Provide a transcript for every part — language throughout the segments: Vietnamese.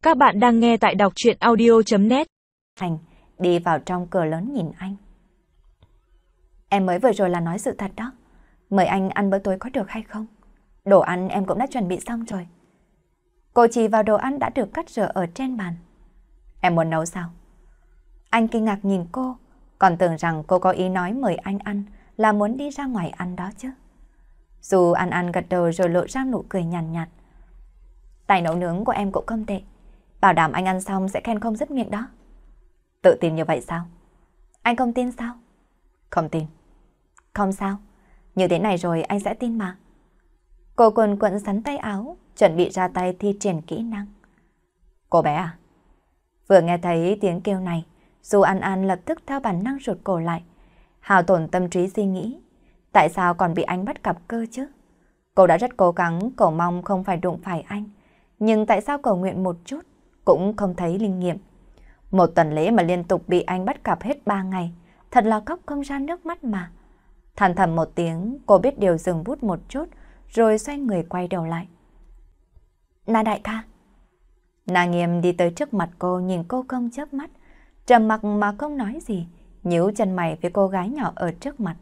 Các bạn đang nghe tại đọc truyện audio.net. Thành đi vào trong cửa lớn nhìn anh. Em mới vừa rồi là nói sự thật đó. Mời anh ăn bữa tối có được hay không? Đồ ăn em cũng đã chuẩn bị xong rồi. Cô chỉ vào đồ ăn đã được cắt rửa ở trên bàn. Em muốn nấu sao? Anh kinh ngạc nhìn cô, còn tưởng rằng cô có ý nói mời anh ăn là muốn đi ra ngoài ăn đó chứ. Dù ăn gật đầu rồi lộ ra nụ cười nhàn nhạt. Tài nấu nướng của em cũng không tệ. Bảo đảm anh ăn xong sẽ khen không dứt miệng đó. Tự tin như vậy sao? Anh không tin sao? Không tin. Không sao. Như thế này rồi anh sẽ tin mà. Cô quần quận sắn tay áo, chuẩn bị ra tay thi triển kỹ năng. Cô bé à? Vừa nghe thấy tiếng kêu này, dù An lập tức theo bản năng rụt cổ lại. Hào tổn tâm trí suy nghĩ. Tại sao còn bị anh bắt cặp cơ chứ? Cô đã rất cố gắng cầu mong không phải đụng phải anh. Nhưng tại sao cầu nguyện một chút cũng không thấy linh nghiệm. Một tuần lễ mà liên tục bị anh bắt cặp hết 3 ngày, thật là khóc không ra nước mắt mà. Than thầm một tiếng, cô biết điều dừng bút một chút, rồi xoay người quay đầu lại. Na đại ca. Na Nghiêm đi tới trước mặt cô, nhìn cô không chớp mắt, trầm mặc mà không nói gì, nhíu chân mày với cô gái nhỏ ở trước mặt.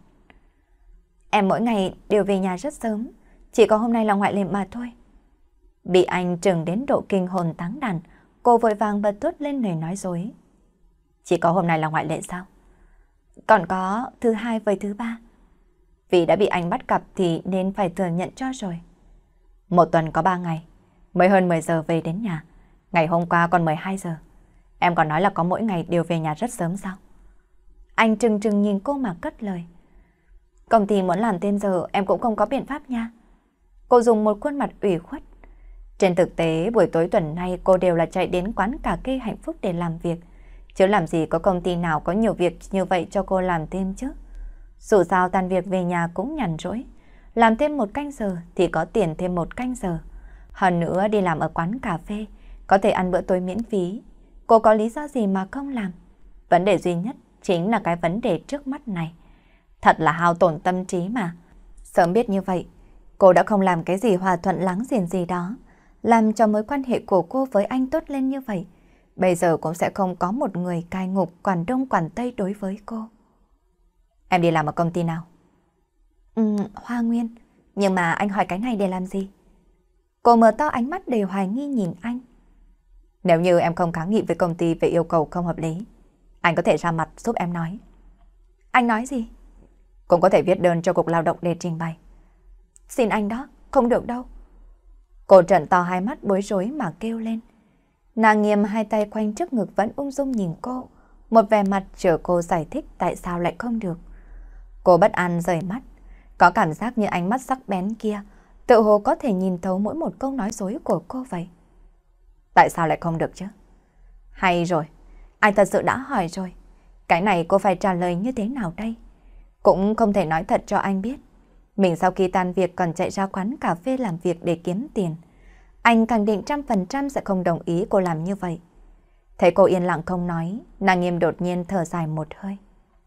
Em mỗi ngày đều về nhà rất sớm, chỉ có hôm nay là ngoại lệ mà thôi. Bị anh trừng đến độ kinh hồn táng đàn, cô vội vàng bật thốt lên lời nói dối. Chỉ có hôm nay là ngoại lệ sao? Còn có thứ hai với thứ ba. Vì đã bị anh bắt cặp thì nên phải thừa nhận cho rồi. Một tuần có 3 ngày, mới hơn 10 giờ về đến nhà. Ngày hôm qua còn 12 giờ. Em còn nói là có mỗi ngày đều về nhà rất sớm sao? Anh trừng trừng nhìn cô mà cất lời. Công ty muốn làm thêm giờ em cũng không có biện pháp nha. Cô dùng một khuôn mặt ủy khuất. Trên thực tế, buổi tối tuần nay cô đều là chạy đến quán cà phê Hạnh Phúc để làm việc. Chứ làm gì có công ty nào có nhiều việc như vậy cho cô làm thêm chứ. Dù sao tan việc về nhà cũng nhàn rỗi. Làm thêm 1 canh giờ thì có tiền thêm 1 canh giờ. Hơn nữa đi làm ở quán cà phê, có thể ăn bữa tối miễn phí. Cô có lý do gì mà không làm? Vấn đề duy nhất chính là cái vấn đề trước mắt này. Thật là hao tổn tâm trí mà. Sớm biết như vậy, cô đã không làm cái gì hòa thuận láng giềng gì đó, làm cho mối quan hệ của cô với anh tốt lên như vậy. Bây giờ cũng sẽ không có một người cai ngục quản đông quản tây đối với cô. Em đi làm ở công ty nào? Hoa Nguyên. Nhưng mà anh hỏi cái này để làm gì? Cô mở to ánh mắt đầy hoài nghi nhìn anh. Nếu như em không kháng nghị với công ty về yêu cầu không hợp lý, anh có thể ra mặt giúp em nói. Anh nói gì? Cũng có thể viết đơn cho Cục Lao động để trình bày. Xin anh đó, không được đâu. Cô trợn to hai mắt bối rối mà kêu lên. Nàng Nghiêm hai tay quanh trước ngực vẫn ung dung nhìn cô, một vẻ mặt chờ cô giải thích tại sao lại không được. Cô bất an rời mắt, có cảm giác như ánh mắt sắc bén kia, tự hồ có thể nhìn thấu mỗi một câu nói dối của cô vậy. Tại sao lại không được chứ? Hay rồi, anh thật sự đã hỏi rồi. Cái này cô phải trả lời như thế nào đây? Cũng không thể nói thật cho anh biết. Mình sau khi tan việc còn chạy ra quán cà phê làm việc để kiếm tiền. Anh khẳng định 100% sẽ không đồng ý cô làm như vậy. Thấy cô yên lặng không nói, nàng Nghiêm đột nhiên thở dài một hơi.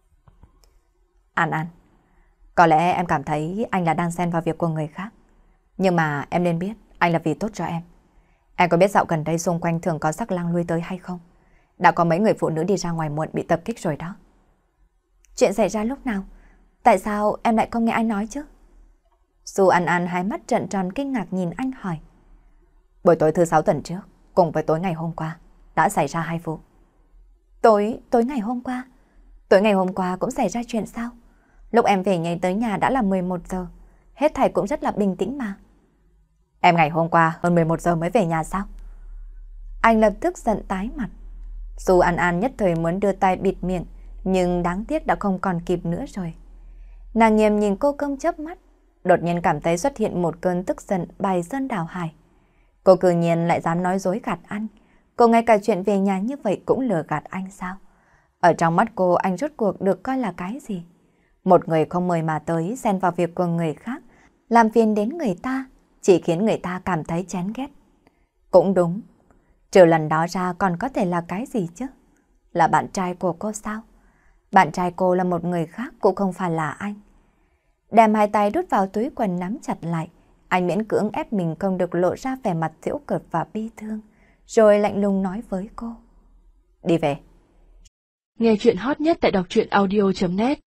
An, có lẽ em cảm thấy anh là đang xen vào việc của người khác. Nhưng mà em nên biết anh là vì tốt cho em. Em có biết dạo gần đây xung quanh thường có sắc lang lui tới hay không? Đã có mấy người phụ nữ đi ra ngoài muộn bị tập kích rồi đó. Chuyện xảy ra lúc nào? Tại sao em lại không nghe anh nói chứ? Dù An hai mắt trợn tròn kinh ngạc nhìn anh hỏi. Buổi tối thứ 6 tuần trước, cùng với tối ngày hôm qua, đã xảy ra 2 vụ. Tối ngày hôm qua? Tối ngày hôm qua cũng xảy ra chuyện sao? Lúc em về nhảy tới nhà đã là 11 giờ. Hết thảy cũng rất là bình tĩnh mà. Em ngày hôm qua hơn 11 giờ mới về nhà sao? Anh lập tức giận tái mặt. Dù An nhất thời muốn đưa tay bịt miệng, nhưng đáng tiếc đã không còn kịp nữa rồi. Nàng Nghiêm nhìn cô không chớp mắt, đột nhiên cảm thấy xuất hiện một cơn tức giận bài sơn đảo hải. Cô cư nhiên lại dám nói dối gạt anh. Cô ngay cả chuyện về nhà như vậy cũng lừa gạt anh sao? Ở trong mắt cô anh rốt cuộc được coi là cái gì? Một người không mời mà tới xen vào việc của người khác, làm phiền đến người ta, chỉ khiến người ta cảm thấy chán ghét. Cũng đúng. Trừ lần đó ra còn có thể là cái gì chứ? Là bạn trai của cô sao? Bạn trai cô là một người khác cũng không phải là anh. Đem hai tay đút vào túi quần nắm chặt lại. Anh miễn cưỡng ép mình không được lộ ra vẻ mặt giễu cợt và bi thương, rồi lạnh lùng nói với cô. Đi về. Nghe chuyện hot nhất tại đọc truyện audio.net